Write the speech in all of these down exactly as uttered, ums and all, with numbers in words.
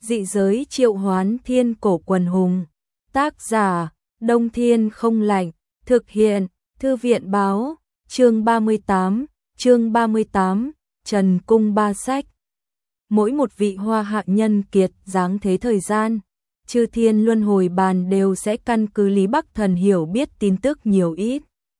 Dị giới triệu hoán thiên cổ quần hùng. Tác giả, Đông Thiên không lạnh. Thực hiện, Thư viện báo. Chương ba mươi tám, chương ba mươi tám, Trần Cung ba sách. Mỗi một vị hoa hạ nhân kiệt giáng thế thời gian, chư thiên luân hồi bàn đều sẽ căn cứ Lý Bắc Thần hiểu biết tin tức nhiều ít,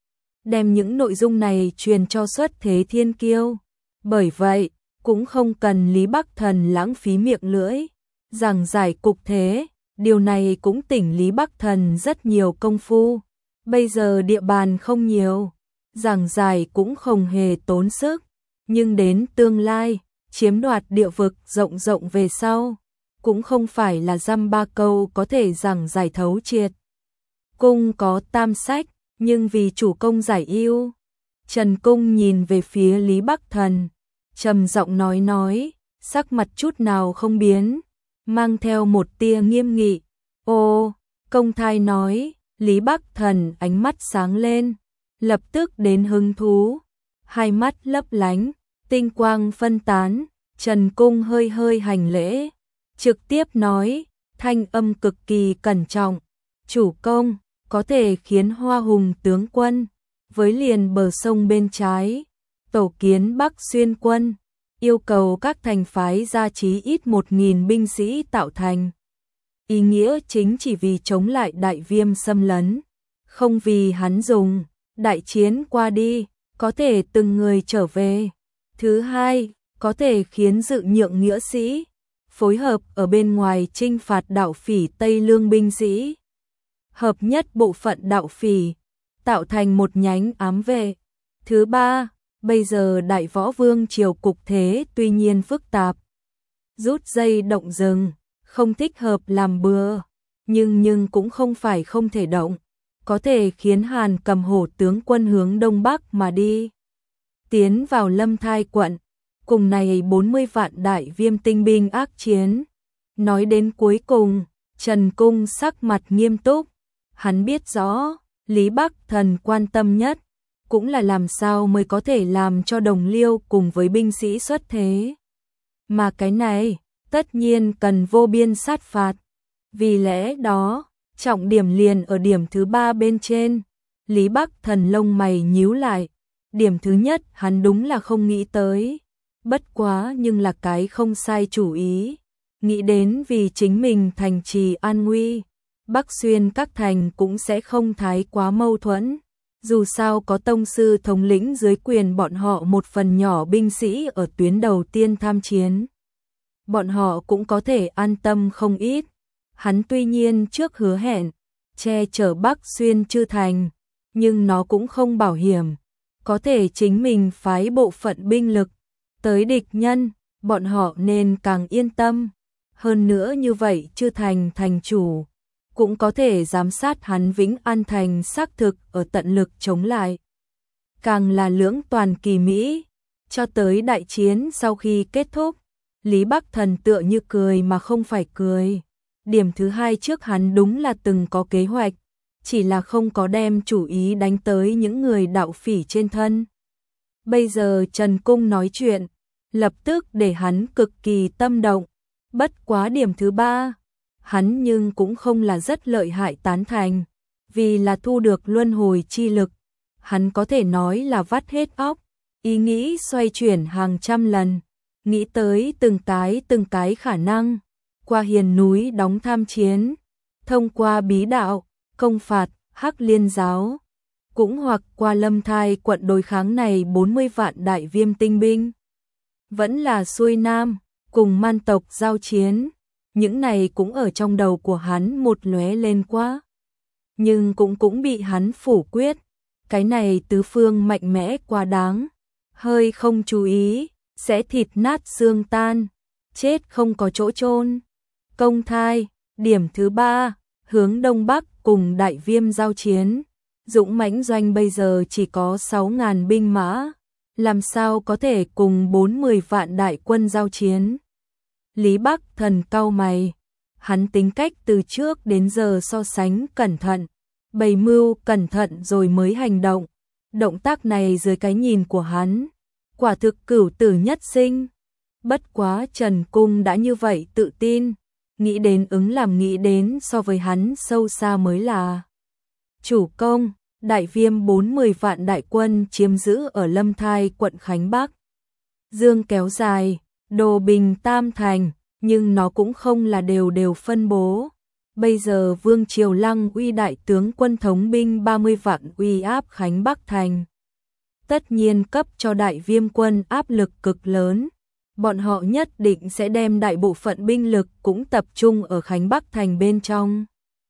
đem những nội dung này truyền cho xuất thế thiên kiêu. Bởi vậy, cũng không cần Lý Bắc Thần lãng phí miệng lưỡi giảng giải cục thế, điều này cũng tỉnh Lý Bắc Thần rất nhiều công phu. Bây giờ địa bàn không nhiều, giảng giải cũng không hề tốn sức, nhưng đến tương lai, chiếm đoạt địa vực rộng rộng về sau, cũng không phải là dăm ba câu có thể giảng giải thấu triệt. Cung có tam sách, nhưng vì chủ công giải ưu. Trần Cung nhìn về phía Lý Bắc Thần, trầm giọng nói nói, sắc mặt chút nào không biến, mang theo một tia nghiêm nghị. Ô, Công Thai nói. Lý Bắc Thần ánh mắt sáng lên, lập tức đến hứng thú, hai mắt lấp lánh, tinh quang phân tán. Trần Cung hơi hơi hành lễ, trực tiếp nói, thanh âm cực kỳ cẩn trọng, chủ công, có thể khiến Hoa Hùng tướng quân với liền bờ sông bên trái, tổ kiến Bắc Xuyên quân, yêu cầu các thành phái gia trí ít một nghìn binh sĩ tạo thành. Ý nghĩa chính chỉ vì chống lại đại viêm xâm lấn, không vì hắn dùng, đại chiến qua đi, có thể từng người trở về. Thứ hai, có thể khiến dự nhượng nghĩa sĩ, phối hợp ở bên ngoài chinh phạt đạo phỉ Tây Lương binh sĩ. Hợp nhất bộ phận đạo phỉ, tạo thành một nhánh ám vệ. Thứ ba, bây giờ Đại Võ Vương triều cục thế tuy nhiên phức tạp, rút dây động rừng, không thích hợp làm bừa, nhưng nhưng cũng không phải không thể động, có thể khiến Hàn Cầm Hổ tướng quân hướng đông bắc mà đi, tiến vào Lâm Thai quận, cùng này bốn mươi vạn đại viêm tinh binh ác chiến. Nói đến cuối cùng, Trần Cung sắc mặt nghiêm túc, hắn biết rõ, Lý Bắc Thần quan tâm nhất, cũng là làm sao mới có thể làm cho đồng liêu cùng với binh sĩ xuất thế. Mà cái này, tất nhiên cần vô biên sát phạt. Vì lẽ đó, trọng điểm liền ở điểm thứ ba bên trên. Lý Bắc Thần lông mày nhíu lại. Điểm thứ nhất hắn đúng là không nghĩ tới. Bất quá nhưng là cái không sai chủ ý. Nghĩ đến vì chính mình thành trì an nguy, Bắc Xuyên các thành cũng sẽ không thái quá mâu thuẫn. Dù sao có tông sư thống lĩnh dưới quyền bọn họ một phần nhỏ binh sĩ ở tuyến đầu tiên tham chiến, bọn họ cũng có thể an tâm không ít. Hắn tuy nhiên trước hứa hẹn che chở Bắc Xuyên chư thành, nhưng nó cũng không bảo hiểm, có thể chính mình phái bộ phận binh lực tới địch nhân, bọn họ nên càng yên tâm. Hơn nữa như vậy chư thành thành chủ cũng có thể giám sát hắn Vĩnh An thành xác thực ở tận lực chống lại. Càng là lưỡng toàn kỳ mỹ, cho tới đại chiến sau khi kết thúc, Lý Bắc Thần tựa như cười mà không phải cười. Điểm thứ hai trước hắn đúng là từng có kế hoạch, chỉ là không có đem chủ ý đánh tới những người đạo phỉ trên thân. Bây giờ Trần Cung nói chuyện, lập tức để hắn cực kỳ tâm động. Bất quá điểm thứ ba, hắn nhưng cũng không là rất lợi hại tán thành, vì là thu được luân hồi chi lực, hắn có thể nói là vắt hết óc, ý nghĩ xoay chuyển hàng trăm lần, nghĩ tới từng cái từng cái khả năng, qua hiền núi đóng tham chiến, thông qua bí đạo, công phạt, Hắc Liên giáo, cũng hoặc qua Lâm Thai quận đối kháng này bốn mươi vạn đại viêm tinh binh. Vẫn là xuôi nam, cùng man tộc giao chiến, những này cũng ở trong đầu của hắn một lóe lên quá. Nhưng cũng cũng bị hắn phủ quyết, cái này tứ phương mạnh mẽ quá đáng, hơi không chú ý, sẽ thịt nát xương tan, chết không có chỗ chôn. Công Thai, điểm thứ ba, hướng đông bắc cùng đại viêm giao chiến, dũng mãnh doanh bây giờ chỉ có sáu ngàn binh mã, làm sao có thể cùng bốn mươi vạn đại quân giao chiến. Lý Bắc Thần cau mày, hắn tính cách từ trước đến giờ so sánh cẩn thận, bày mưu cẩn thận rồi mới hành động. Động tác này dưới cái nhìn của hắn, quả thực cửu tử nhất sinh. Bất quá Trần Cung đã như vậy tự tin, nghĩ đến ứng làm nghĩ đến so với hắn sâu xa mới là. Chủ công, Đại Viêm bốn mươi vạn đại quân chiếm giữ ở Lâm Thai quận Khánh Bắc. Dương kéo dài, đồ bình tam thành, nhưng nó cũng không là đều đều phân bố. Bây giờ Vương Triều Lăng uy đại tướng quân thống binh ba mươi vạn uy áp Khánh Bắc thành. Tất nhiên cấp cho Đại Viêm quân áp lực cực lớn. Bọn họ nhất định sẽ đem đại bộ phận binh lực cũng tập trung ở Khánh Bắc thành bên trong.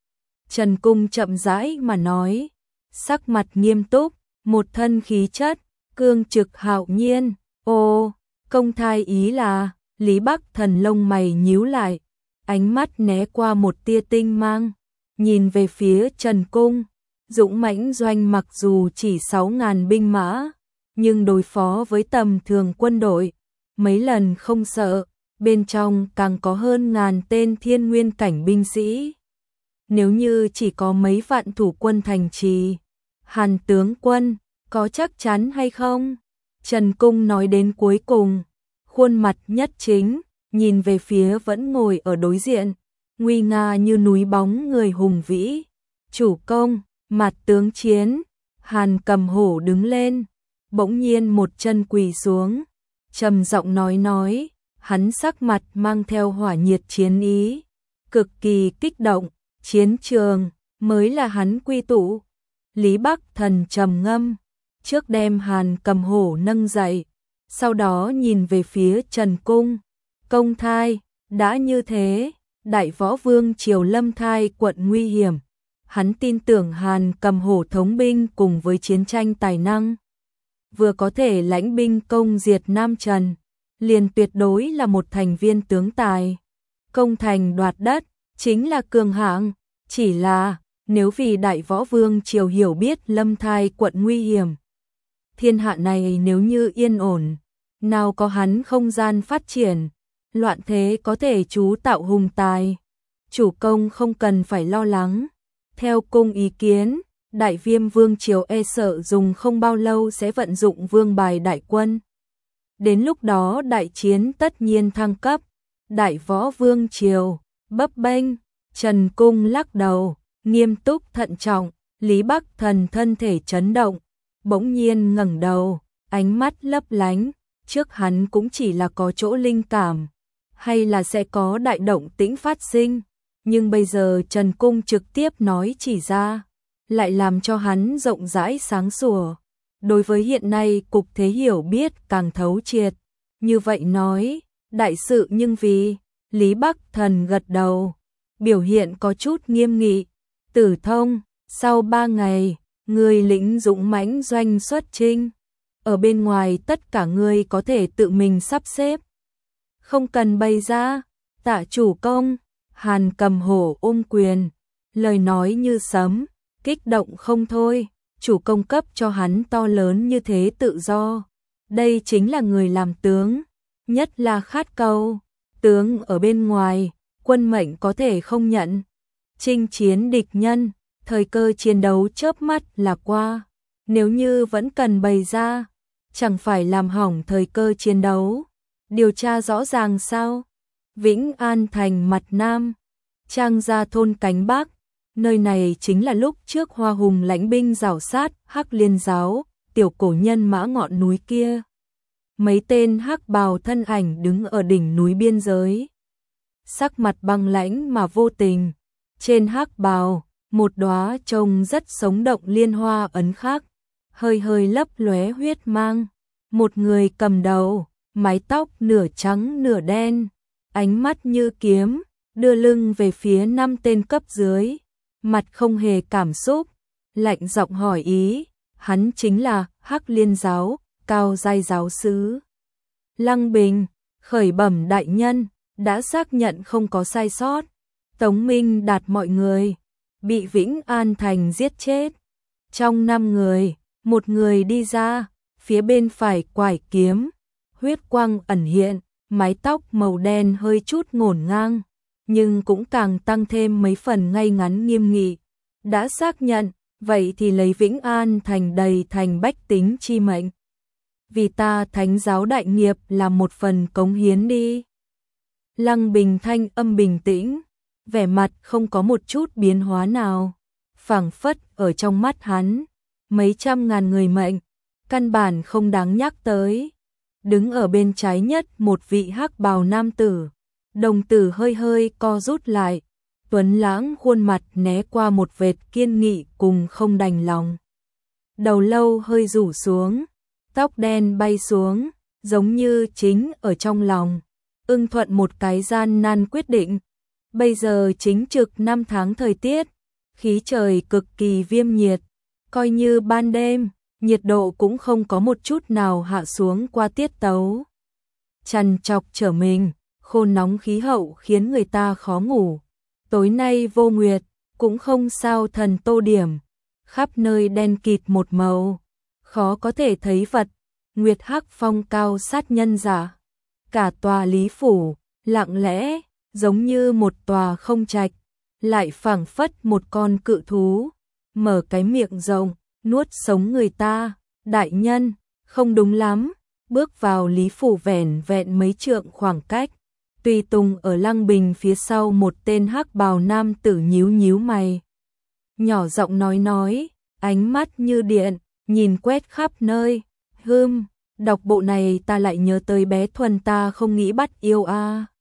Trần Cung chậm rãi mà nói, sắc mặt nghiêm túc, một thân khí chất, cương trực hạo nhiên. Ô, công thai ý là, Lý Bắc Thần lông mày nhíu lại, ánh mắt né qua một tia tinh mang, nhìn về phía Trần Cung. Dũng mãnh doanh mặc dù chỉ sáu ngàn binh mã, nhưng đối phó với tầm thường quân đội, mấy lần không sợ, bên trong càng có hơn ngàn tên thiên nguyên cảnh binh sĩ. Nếu như chỉ có mấy vạn thủ quân thành trì, Hàn tướng quân, có chắc chắn hay không? Trần Cung nói đến cuối cùng, khuôn mặt nhất chính, nhìn về phía vẫn ngồi ở đối diện, nguy nga như núi bóng người hùng vĩ. Chủ công, mặt tướng chiến, Hàn Cầm Hổ đứng lên, bỗng nhiên một chân quỳ xuống, trầm giọng nói nói, hắn sắc mặt mang theo hỏa nhiệt chiến ý, cực kỳ kích động, chiến trường mới là hắn quy tụ. Lý Bắc Thần trầm ngâm, trước đem Hàn Cầm Hổ nâng dậy, sau đó nhìn về phía Trần Cung, công thai, đã như thế, Đại Võ Vương Triều Lâm Thai quận nguy hiểm, hắn tin tưởng Hàn Cầm Hổ thống binh cùng với chiến tranh tài năng, vừa có thể lãnh binh công diệt Nam Trần, liền tuyệt đối là một thành viên tướng tài. Công thành đoạt đất, chính là cường hạng, chỉ là, nếu vì Đại Võ Vương Triều hiểu biết Lâm Thai quận nguy hiểm, thiên hạ này nếu như yên ổn, nào có hắn không gian phát triển, loạn thế có thể chú tạo hùng tài. Chủ công không cần phải lo lắng. Theo cung ý kiến, Đại Viêm Vương Triều e sợ dùng không bao lâu sẽ vận dụng vương bài đại quân. Đến lúc đó đại chiến tất nhiên thăng cấp. Đại Võ Vương Triều, bấp bênh, Trần Cung lắc đầu, nghiêm túc thận trọng, Lý Bắc Thần thân thể chấn động, bỗng nhiên ngẩng đầu, ánh mắt lấp lánh, trước hắn cũng chỉ là có chỗ linh cảm, hay là sẽ có đại động tĩnh phát sinh, nhưng bây giờ Trần Cung trực tiếp nói chỉ ra, lại làm cho hắn rộng rãi sáng sủa, đối với hiện nay cục thế hiểu biết càng thấu triệt, như vậy nói, đại sự nhưng vì, Lý Bắc Thần gật đầu, biểu hiện có chút nghiêm nghị, Tử Thông, sau ba ngày, người lĩnh dũng mãnh doanh xuất chinh, ở bên ngoài tất cả người có thể tự mình sắp xếp, không cần bày ra. Tạ chủ công, Hàn Cầm Hổ ôm quyền, lời nói như sấm, kích động không thôi, chủ công cấp cho hắn to lớn như thế tự do, đây chính là người làm tướng, nhất là khát cầu, tướng ở bên ngoài, quân mệnh có thể không nhận, chinh chiến địch nhân, thời cơ chiến đấu chớp mắt là qua, nếu như vẫn cần bày ra, chẳng phải làm hỏng thời cơ chiến đấu, điều tra rõ ràng sao? Vĩnh An thành mặt Nam, Trang Gia thôn cánh Bắc, nơi này chính là lúc trước Hoa Hùng lãnh binh rảo sát Hắc Liên giáo, tiểu cổ nhân mã ngọn núi kia. Mấy tên hắc bào thân ảnh đứng ở đỉnh núi biên giới. Sắc mặt băng lãnh mà vô tình, trên hắc bào, một đóa trông rất sống động liên hoa ấn khắc, hơi hơi lấp lóe huyết mang, một người cầm đầu, mái tóc nửa trắng nửa đen, ánh mắt như kiếm, đưa lưng về phía năm tên cấp dưới, mặt không hề cảm xúc, lạnh giọng hỏi ý, hắn chính là Hắc Liên giáo, cao giai giáo sứ. Lăng Bình, khởi bẩm đại nhân, đã xác nhận không có sai sót, Tống Minh Đạt mọi người, bị Vĩnh An thành giết chết. Trong năm người, một người đi ra, phía bên phải quải kiếm, huyết quang ẩn hiện, mái tóc màu đen hơi chút ngổn ngang, nhưng cũng càng tăng thêm mấy phần ngay ngắn nghiêm nghị. Đã xác nhận, vậy thì lấy Vĩnh An thành đầy thành bách tính chi mệnh. Vì ta thánh giáo đại nghiệp là một phần cống hiến đi. Lăng Bình thanh âm bình tĩnh, vẻ mặt không có một chút biến hóa nào, phảng phất ở trong mắt hắn, mấy trăm ngàn người mệnh, căn bản không đáng nhắc tới. Đứng ở bên trái nhất một vị hắc bào nam tử, đồng tử hơi hơi co rút lại, tuấn lãng khuôn mặt né qua một vệt kiên nghị cùng không đành lòng. Đầu lâu hơi rủ xuống, tóc đen bay xuống, giống như chính ở trong lòng ưng thuận một cái gian nan quyết định. Bây giờ chính trực năm tháng thời tiết, khí trời cực kỳ viêm nhiệt, coi như ban đêm, nhiệt độ cũng không có một chút nào hạ xuống qua tiết tấu. Trằn trọc trở mình, khô nóng khí hậu khiến người ta khó ngủ. Tối nay vô nguyệt, cũng không sao thần tô điểm, khắp nơi đen kịt một màu, khó có thể thấy vật. Nguyệt hắc phong cao sát nhân giả, cả tòa lý phủ lặng lẽ, giống như một tòa không trạch, lại phảng phất một con cự thú, mở cái miệng rộng, nuốt sống người ta. Đại nhân, không đúng lắm. Bước vào lý phủ vẻn vẹn mấy trượng khoảng cách, tùy tùng ở Lăng Bình phía sau một tên hắc bào nam tử nhíu nhíu mày, nhỏ giọng nói nói, ánh mắt như điện, nhìn quét khắp nơi. Hừm, đọc bộ này ta lại nhớ tới bé Thuần ta không nghĩ bắt yêu a. À.